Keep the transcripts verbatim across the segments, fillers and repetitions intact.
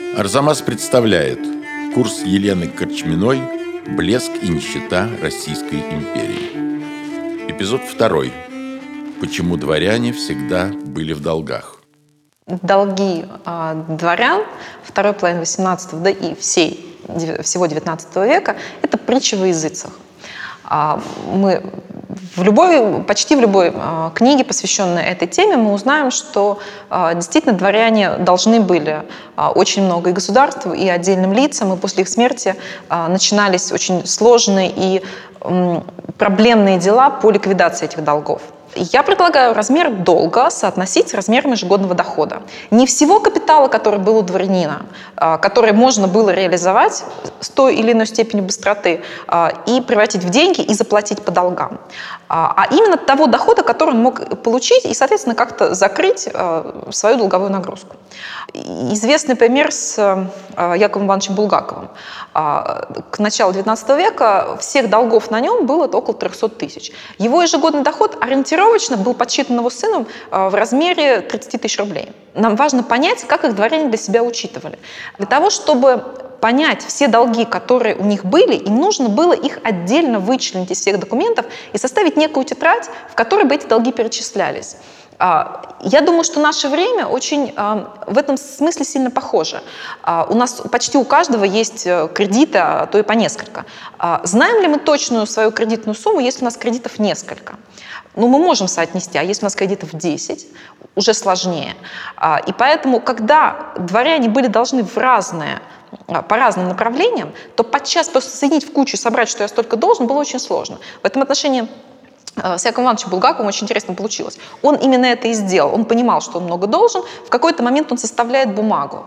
Арзамас представляет курс Елены Корчминой «Блеск и нищета Российской империи». Эпизод второй. Почему дворяне всегда были в долгах? Долги э, дворян второй половины восемнадцатого, да и всей, всего девятнадцатого века – это притча во языцах. А мы в любой, почти в любой э, книге, посвященной этой теме, мы узнаем, что э, действительно дворяне должны были э, очень много и государству, и отдельным лицам, и после их смерти э, начинались очень сложные и э, проблемные дела по ликвидации этих долгов. Я предлагаю размер долга соотносить с размером ежегодного дохода. Не всего капитала, который был у дворянина, который можно было реализовать с той или иной степенью быстроты и превратить в деньги и заплатить по долгам, а именно того дохода, который он мог получить и, соответственно, как-то закрыть свою долговую нагрузку. Известный пример с Яковом Ивановичем Булгаковым. К началу девятнадцатого века всех долгов на нем было около трехсот тысяч. Его ежегодный доход ориентировочно был подсчитан его сыном в размере тридцати тысяч рублей. Нам важно понять, как их дворяне для себя учитывали. Для того, чтобы понять все долги, которые у них были, им нужно было их отдельно вычленить из всех документов и составить некую тетрадь, в которой бы эти долги перечислялись. Я думаю, что наше время очень в этом смысле сильно похоже. У нас почти у каждого есть кредиты, а то и по несколько. Знаем ли мы точную свою кредитную сумму, если у нас кредитов несколько? Ну, мы можем соотнести, а если у нас кредитов десять, уже сложнее. И поэтому, когда дворяне были должны в разные, по разным направлениям, то подчас просто соединить в кучу и собрать, что я столько должен, было очень сложно. В этом отношении с Яковом Ивановичем Булгаковым очень интересно получилось. Он именно это и сделал. Он понимал, что он много должен. В какой-то момент он составляет бумагу.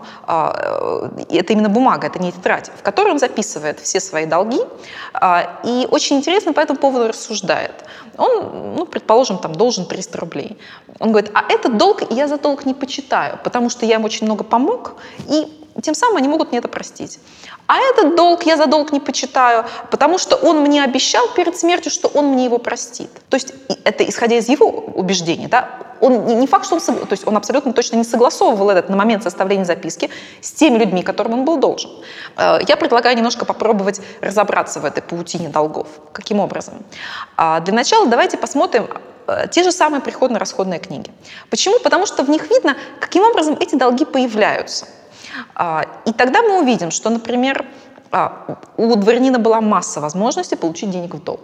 И это именно бумага, это не тетрадь, в которой он записывает все свои долги. И очень интересно по этому поводу рассуждает. Он, ну, предположим, там, должен триста рублей. Он говорит, а этот долг я за долг не почитаю, потому что я им очень много помог, и тем самым они могут мне это простить. А этот долг я за долг не почитаю, потому что он мне обещал перед смертью, что он мне его простит. То есть это исходя из его убеждений. Да? Он не факт, что он, то есть он абсолютно точно не согласовывал этот на момент составления записки с теми людьми, которым он был должен. Я предлагаю немножко попробовать разобраться в этой паутине долгов. Каким образом? Для начала давайте посмотрим те же самые приходно-расходные книги. Почему? Потому что в них видно, каким образом эти долги появляются. И тогда мы увидим, что, например, у дворянина была масса возможностей получить денег в долг.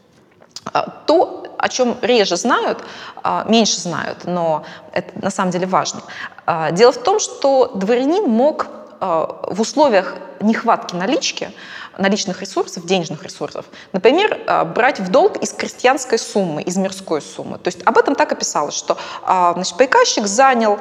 То, о чем реже знают, меньше знают, но это на самом деле важно. Дело в том, что дворянин мог в условиях нехватки налички, наличных ресурсов, денежных ресурсов, например, брать в долг из крестьянской суммы, из мирской суммы. То есть об этом так описалось, что, значит, приказчик занял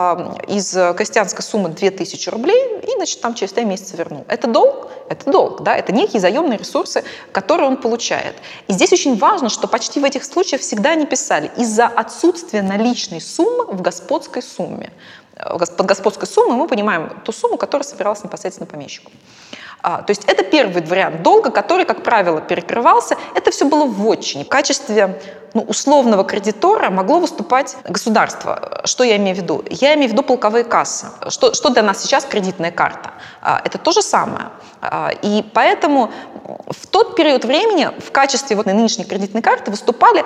из крестьянской суммы две тысячи рублей и, значит, там через три месяца вернул. Это долг? Это долг, да, это некие заемные ресурсы, которые он получает. И здесь очень важно, что почти в этих случаях всегда они писали из-за отсутствия наличной суммы в господской сумме. Под господской суммой мы понимаем ту сумму, которая собиралась непосредственно помещику. А, то есть это первый вариант долга, который, как правило, перекрывался. Это все было в вотчине. В качестве ну, условного кредитора могло выступать государство. Что я имею в виду? Я имею в виду полковые кассы. Что, что для нас сейчас кредитная карта? А, это то же самое. А, и поэтому в тот период времени в качестве вот нынешней кредитной карты выступали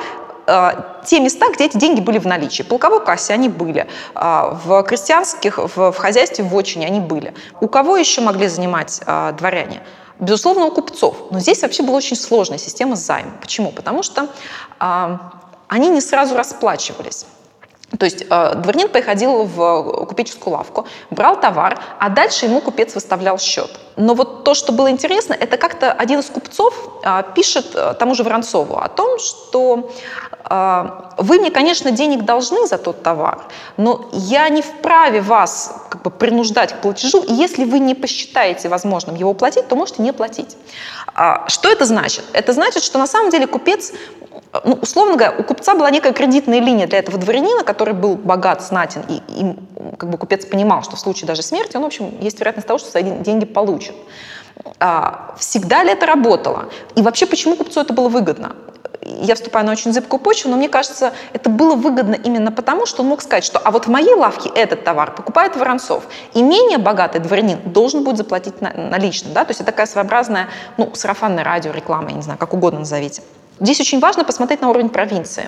те места, где эти деньги были в наличии. В полковой кассе они были, в крестьянских, в, в хозяйстве, в вотчине они были. У кого еще могли занимать а, дворяне? Безусловно, у купцов. Но здесь вообще была очень сложная система займа. Почему? Потому что а, они не сразу расплачивались. То есть э, дворянин приходил в купеческую лавку, брал товар, а дальше ему купец выставлял счет. Но вот то, что было интересно, это как-то один из купцов э, пишет э, тому же Воронцову о том, что э, вы мне, конечно, денег должны за тот товар, но я не вправе вас как бы принуждать к платежу, и если вы не посчитаете возможным его платить, то можете не платить. А, что это значит? Это значит, что на самом деле купец, ну, условно говоря, у купца была некая кредитная линия для этого дворянина, который был богат, знатен, и, и как бы купец понимал, что в случае даже смерти он, в общем, есть вероятность того, что свои деньги получит. А, всегда ли это работало? И вообще, почему купцу это было выгодно? я вступаю на очень зыбкую почву, но мне кажется, это было выгодно именно потому, что он мог сказать, что а вот в моей лавке этот товар покупает Воронцов, и менее богатый дворянин должен будет заплатить налично. Да? То есть это такая своеобразная, ну, сарафанное радио, реклама, я не знаю, как угодно назовите. Здесь очень важно посмотреть на уровень провинции.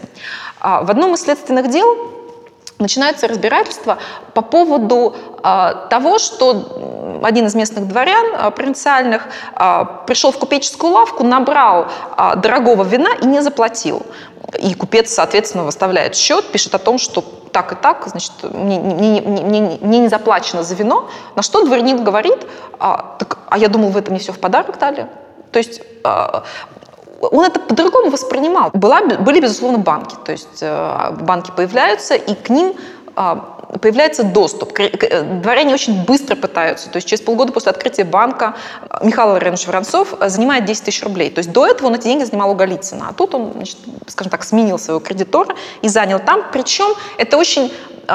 В одном из следственных дел начинается разбирательство по поводу э, того, что один из местных дворян э, провинциальных э, пришел в купеческую лавку, набрал э, дорогого вина и не заплатил. И купец, соответственно, выставляет счет, пишет о том, что так и так, значит, мне, мне, мне, мне не заплачено за вино, на что дворянин говорит, а, так, а я думал, вы это мне все в подарок дали. То есть... Э, Он это по-другому воспринимал. Была, были, безусловно, банки. То есть э, банки появляются, и к ним э, появляется доступ. К, к, дворяне очень быстро пытаются. То есть через полгода после открытия банка Михаил Лавренович Воронцов занимает десять тысяч рублей. То есть до этого он эти деньги занимал у Голицына. А тут он, значит, скажем так, сменил своего кредитора и занял там. Причем это очень...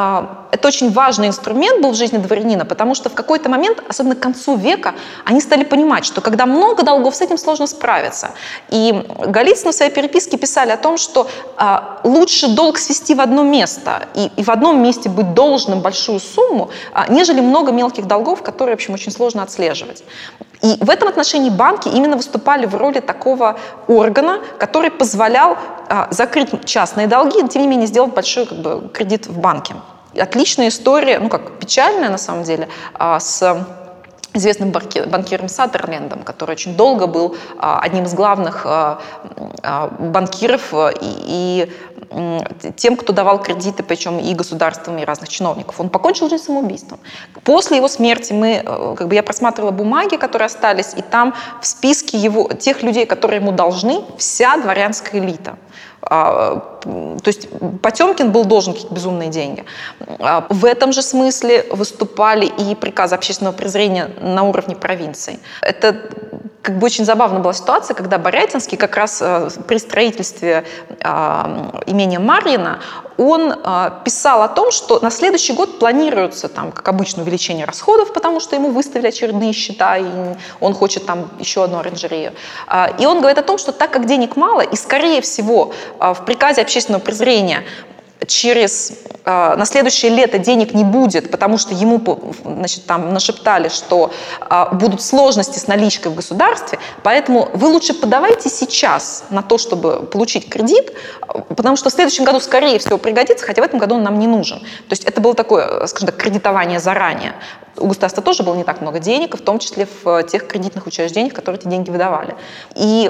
Это очень важный инструмент был в жизни дворянина, потому что в какой-то момент, особенно к концу века, они стали понимать, что когда много долгов, с этим сложно справиться. И Голицын в своей переписке писали о том, что а, лучше долг свести в одно место и, и в одном месте быть должным большую сумму, а, нежели много мелких долгов, которые, в общем, очень сложно отслеживать. И в этом отношении банки именно выступали в роли такого органа, который позволял а, закрыть частные долги, но тем не менее сделать большой, как бы, кредит в банке. Отличная история, ну как печальная на самом деле, а, с известным банкиром Саттерлендом, который очень долго был а, одним из главных а, а, банкиров и, и тем, кто давал кредиты, причем и государствам, и разных чиновников. Он покончил жизнь самоубийством. После его смерти мы, как бы я просматривала бумаги, которые остались, и там в списке его, тех людей, которые ему должны, вся дворянская элита. То есть Потемкин был должен какие-то безумные деньги. В этом же смысле выступали и приказы общественного презрения на уровне провинции. Это как бы очень забавная была ситуация, когда Борятинский как раз при строительстве имения Марьино он писал о том, что на следующий год планируется, там, как обычно, увеличение расходов, потому что ему выставили очередные счета, и он хочет там еще одну оранжерею. И он говорит о том, что так как денег мало, и, скорее всего, в приказе общественного презрения через э, на следующее лето денег не будет, потому что ему, значит, там нашептали, что э, будут сложности с наличкой в государстве, поэтому вы лучше подавайте сейчас на то, чтобы получить кредит, потому что в следующем году, скорее всего, пригодится, хотя в этом году он нам не нужен. То есть это было такое, скажем так, кредитование заранее. У государства тоже было не так много денег, в том числе в тех кредитных учреждениях, которые эти деньги выдавали. И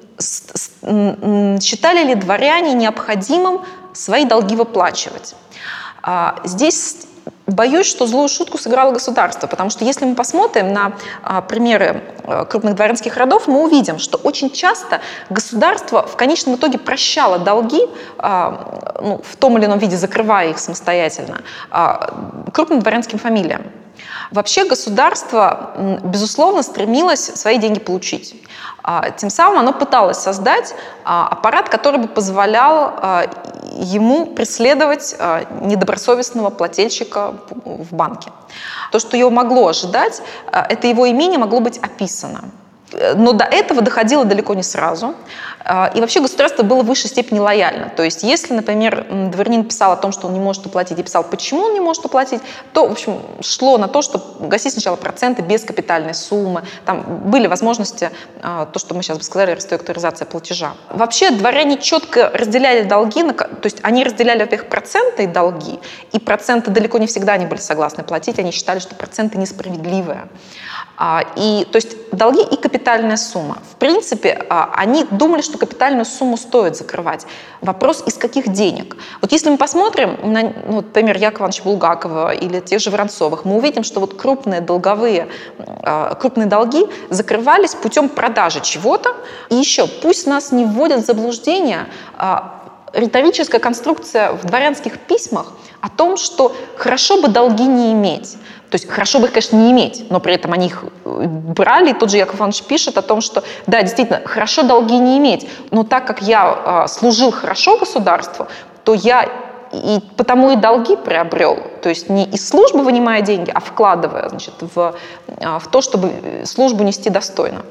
считали ли дворяне необходимым свои долги выплачивать? Здесь боюсь, что злую шутку сыграло государство, потому что если мы посмотрим на примеры крупных дворянских родов, мы увидим, что очень часто государство в конечном итоге прощало долги, ну, в том или ином виде закрывая их самостоятельно, крупным дворянским фамилиям. Вообще государство, безусловно, стремилось свои деньги получить. Тем самым оно пыталось создать аппарат, который бы позволял ему преследовать недобросовестного плательщика в банке. То, что его могло ожидать, это его имение могло быть описано. Но до этого доходило далеко не сразу. И вообще государство было в высшей степени лояльно. То есть если, например, дворянин писал о том, что он не может уплатить, и писал, почему он не может уплатить, то, в общем, шло на то, чтобы гасить сначала проценты без капитальной суммы. Там были возможности, то, что мы сейчас бы сказали, реструктуризация платежа. Вообще дворяне четко разделяли долги, то есть они разделяли, во-первых, проценты и долги, и проценты далеко не всегда они были согласны платить, они считали, что проценты несправедливые. И, то есть долги и капитальная сумма. В принципе, они думали, что капитальную сумму стоит закрывать. Вопрос, из каких денег. Вот если мы посмотрим на, ну, например, Якова Ивановича Булгакова или тех же Воронцовых, мы увидим, что вот крупные долговые, крупные долги закрывались путем продажи чего-то. И еще, пусть нас не вводят в заблуждение риторическая конструкция в дворянских письмах о том, что хорошо бы долги не иметь. То есть хорошо бы их, конечно, не иметь, но при этом они их брали. И тот же Яков Иванович пишет о том, что, да, действительно, хорошо долги не иметь, но так как я э, служил хорошо государству, то я и потому и долги приобрел. То есть не из службы вынимая деньги, а вкладывая, значит, в, в то, чтобы службу нести достойно.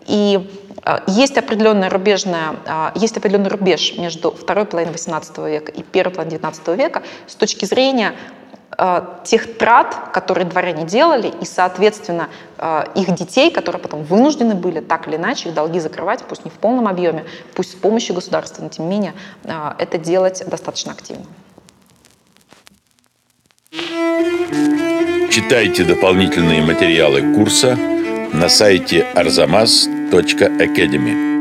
И есть определенная рубежная, есть определенный рубеж между второй половиной восемнадцатого века и первой половиной девятнадцатого века с точки зрения тех трат, которые дворяне делали, и, соответственно, их детей, которые потом вынуждены были так или иначе их долги закрывать, пусть не в полном объеме, пусть с помощью государства, но тем не менее это делать достаточно активно. Читайте дополнительные материалы курса на сайте арзамас точка академи.